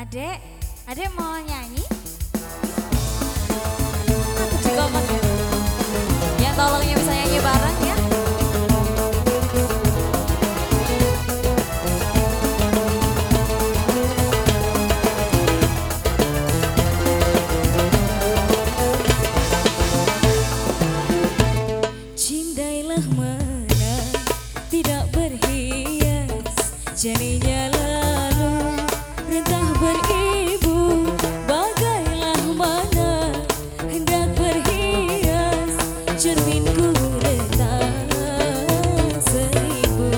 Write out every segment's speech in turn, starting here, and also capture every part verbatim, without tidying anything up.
Adek, adek mau nyanyi? Aku juga mau. Ya tolongnya bisa nyanyi bareng ya. Cindailah mana tidak berhias, jadinya lalu rentah beribu. Bagailah mana hendak berhias, cerminku retak seribu.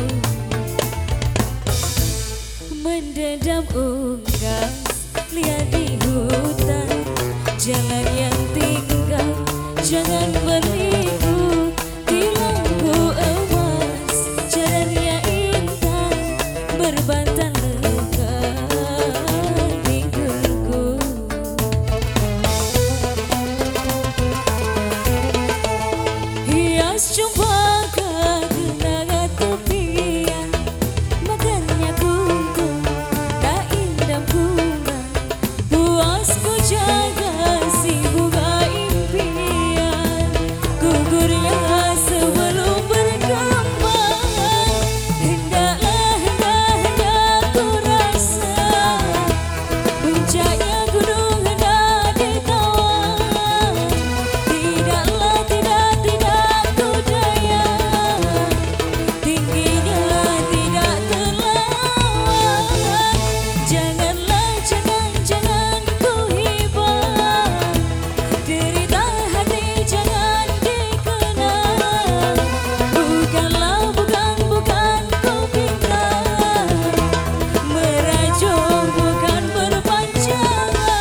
Mendendam unggas lihat di hutan, jalan yang tinggal jangan berliku. Di lampu emas jalannya intan, berbantan lekat pinggulku. Hias cempaka kenangan tepian, makannya kuntum tak indah bunga. Puasku jaga si bunga impian, gugurnya sebelum berkembang. Hendaklah, hendak, hendak ku rasa puncaknya gunung hendak ditawan. Tidaklah, tidak, tidak ku daya, tingginya tidak terlawan. Janganlah, jangan, jangan ku hibah, derita hati jangan dikenang. Bukanlah, bukan, bukan ku pinta, merajuk bukan berpanjangan.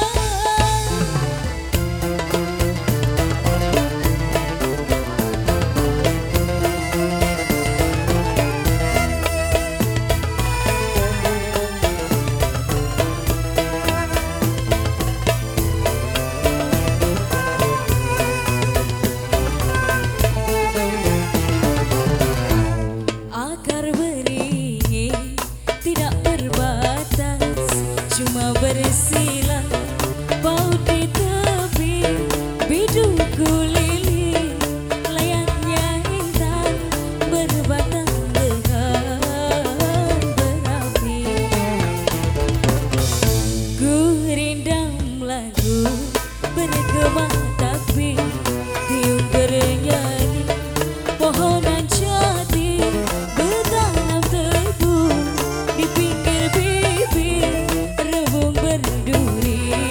Akar beringin tidak berbatas, cuma bersilang paut di tepi. Bidungku lilin layaknya intan, berbatang dengan berapi. Ku rindam lagu bergema tapi tiup bernyanyi. Pohonan jati bertanam tebu di pinggir bibir rebung berduri.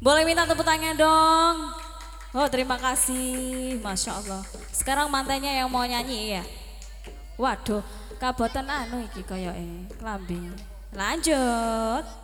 Boleh minta tepuk tangan dong. Oh terima kasih, Masya Allah. Sekarang mantannya yang mau nyanyi ya. Waduh, kabotan anu iki koyoke, klambi. Lanjut.